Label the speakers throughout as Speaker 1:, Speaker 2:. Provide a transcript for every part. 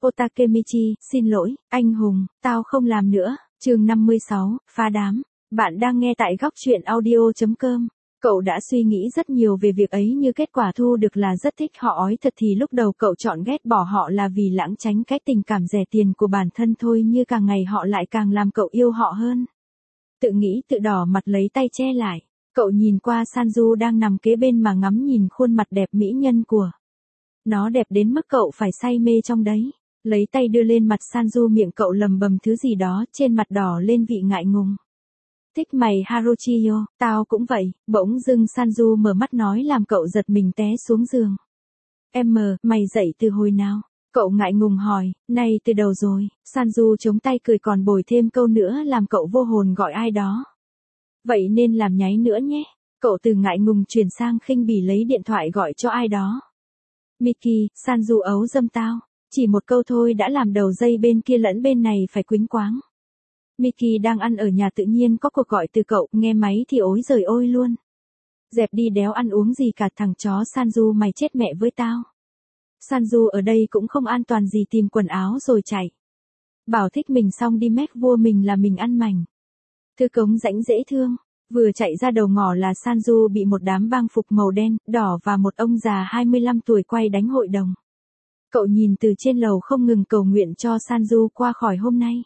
Speaker 1: Otakemichi, xin lỗi, anh hùng, tao không làm nữa. Chương 56, phá đám. Bạn đang nghe tại góc truyện audio.com. Cậu đã suy nghĩ rất nhiều về việc ấy, như kết quả thu được là rất thích họ. Ói thật thì lúc đầu cậu chọn ghét bỏ họ là vì lãng tránh cái tình cảm rẻ tiền của bản thân thôi, như càng ngày họ lại càng làm cậu yêu họ hơn. Tự nghĩ tự đỏ mặt lấy tay che lại. Cậu nhìn qua Sanju đang nằm kế bên mà ngắm nhìn khuôn mặt đẹp mỹ nhân của nó, đẹp đến mức cậu phải say mê trong đấy. Lấy tay đưa lên mặt Sanju, miệng cậu lầm bầm thứ gì đó, trên mặt đỏ lên vị ngại ngùng. Thích mày Haruchiyo, tao cũng vậy. Bỗng dưng Sanju mở mắt nói làm cậu giật mình té xuống giường. Mày dậy từ hồi nào? Cậu ngại ngùng hỏi. Này, từ đầu rồi. Sanju chống tay cười còn bồi thêm câu nữa làm cậu vô hồn gọi ai đó. Vậy nên làm nháy nữa nhé. Cậu từ ngại ngùng chuyển sang khinh bỉ lấy điện thoại gọi cho ai đó. Miki, Sanju ấu dâm tao. Chỉ một câu thôi đã làm đầu dây bên kia lẫn bên này phải quýnh quáng. Miki đang ăn ở nhà tự nhiên có cuộc gọi từ cậu, nghe máy thì ối giời ôi luôn. Dẹp đi, đéo ăn uống gì cả thằng chó Sanju, mày chết mẹ với tao. Sanju ở đây cũng không an toàn gì, tìm quần áo rồi chạy. Bảo thích mình xong đi mét vua mình là mình ăn mảnh. Thư cống rãnh dễ thương. Vừa chạy ra đầu ngõ là Sanju bị một đám bang phục màu đen, đỏ và một ông già 25 tuổi quay đánh hội đồng. Cậu nhìn từ trên lầu không ngừng cầu nguyện cho Sanju qua khỏi hôm nay.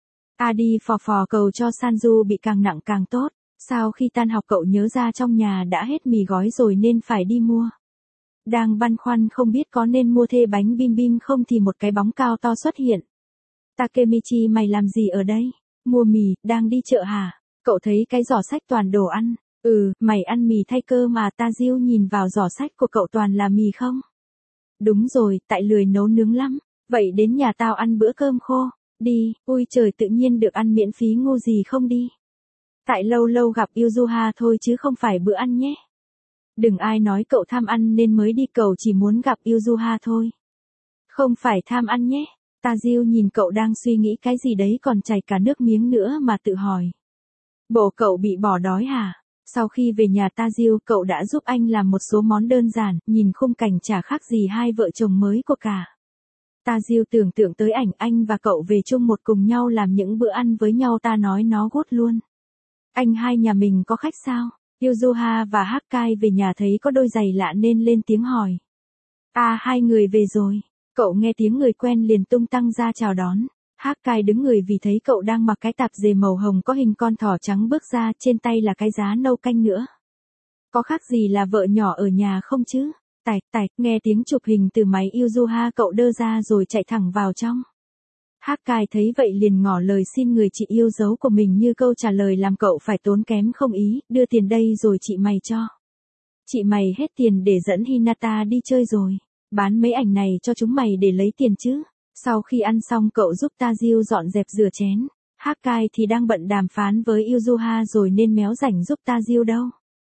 Speaker 1: Adi phò phò cầu cho Sanju bị càng nặng càng tốt. Sau khi tan học cậu nhớ ra trong nhà đã hết mì gói rồi nên phải đi mua. Đang băn khoăn không biết có nên mua thê bánh bim bim không thì một cái bóng cao to xuất hiện. Takemichi, mày làm gì ở đây? Mua mì, đang đi chợ hả? Cậu thấy cái giỏ sách toàn đồ ăn. Mày ăn mì thay cơ mà. Tajio nhìn vào giỏ sách của cậu toàn là mì không? Đúng rồi, tại lười nấu nướng lắm. Vậy đến nhà tao ăn bữa cơm khô. Đi, ui trời, tự nhiên được ăn miễn phí ngu gì không đi. Tại lâu lâu gặp Yuzuha thôi chứ không phải bữa ăn nhé. Đừng ai nói cậu tham ăn nên mới đi, cậu chỉ muốn gặp Yuzuha thôi. Không phải tham ăn nhé. Tajio nhìn cậu đang suy nghĩ cái gì đấy còn chảy cả nước miếng nữa mà tự hỏi. Bộ cậu bị bỏ đói hả? Sau khi về nhà Tajio, cậu đã giúp anh làm một số món đơn giản, nhìn khung cảnh chả khác gì hai vợ chồng mới của cả. Tajio tưởng tượng tới ảnh anh và cậu về chung một cùng nhau làm những bữa ăn với nhau, ta nói nó gốt luôn. Anh hai nhà mình có khách sao? Yuzuha và Hakkai về nhà thấy có đôi giày lạ nên lên tiếng hỏi. Hai người về rồi. Cậu nghe tiếng người quen liền tung tăng ra chào đón. Hakkai đứng người vì thấy cậu đang mặc cái tạp dề màu hồng có hình con thỏ trắng bước ra, trên tay là cái giá nâu canh nữa. Có khác gì là vợ nhỏ ở nhà không chứ? Tạch, nghe tiếng chụp hình từ máy Yuzuha, cậu đơ ra rồi chạy thẳng vào trong. Hakkai thấy vậy liền ngỏ lời xin người chị yêu dấu của mình như câu trả lời làm cậu phải tốn kém không ý, đưa tiền đây rồi chị mày cho. Chị mày hết tiền để dẫn Hinata đi chơi rồi. Bán mấy ảnh này cho chúng mày để lấy tiền chứ. Sau khi ăn xong cậu giúp Tajio dọn dẹp rửa chén. Hakkai thì đang bận đàm phán với Yuzuha rồi nên méo rảnh giúp Tajio đâu.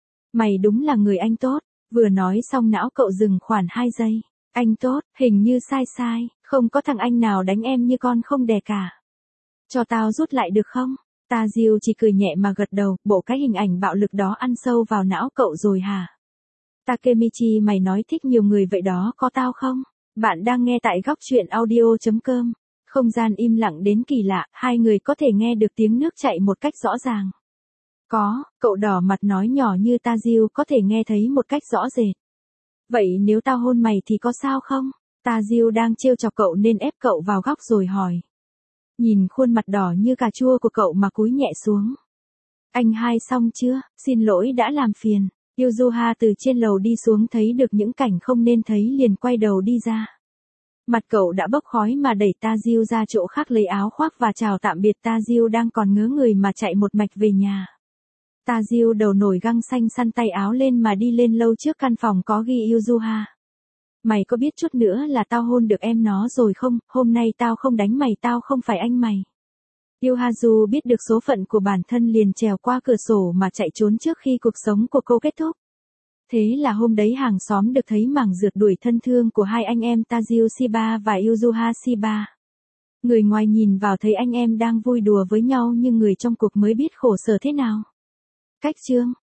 Speaker 1: Mày đúng là người anh tốt. Vừa nói xong não cậu dừng khoảng 2 giây. Anh tốt, hình như sai, không có thằng anh nào đánh em như con không đẻ cả. Cho tao rút lại được không? Tajio chỉ cười nhẹ mà gật đầu, bộ cái hình ảnh bạo lực đó ăn sâu vào não cậu rồi hả? Takemichi, mày nói thích nhiều người vậy đó, có tao không? Bạn đang nghe tại góc truyện audio.com. Không gian im lặng đến kỳ lạ, hai người có thể nghe được tiếng nước chảy một cách rõ ràng. Có, cậu đỏ mặt nói nhỏ như Tajio có thể nghe thấy một cách rõ rệt. Vậy nếu tao hôn mày thì có sao không? Tajio đang trêu chọc cậu nên ép cậu vào góc rồi hỏi. Nhìn khuôn mặt đỏ như cà chua của cậu mà cúi nhẹ xuống. Anh hai xong chưa? Xin lỗi đã làm phiền. Yuzuha từ trên lầu đi xuống thấy được những cảnh không nên thấy liền quay đầu đi ra. Mặt cậu đã bốc khói mà đẩy Tajio ra chỗ khác lấy áo khoác và chào tạm biệt. Tajio đang còn ngớ người mà chạy một mạch về nhà. Tajio đầu nổi găng xanh săn tay áo lên mà đi lên lâu trước căn phòng có ghi Yuzuha. Mày có biết chút nữa là tao hôn được em nó rồi không? Hôm nay tao không đánh mày, tao không phải anh mày. Yuhazu biết được số phận của bản thân liền trèo qua cửa sổ mà chạy trốn trước khi cuộc sống của cô kết thúc. Thế là hôm đấy hàng xóm được thấy mảng rượt đuổi thân thương của hai anh em Tajio Shiba và Yuzuha Shiba. Người ngoài nhìn vào thấy anh em đang vui đùa với nhau nhưng người trong cuộc mới biết khổ sở thế nào. Cách chương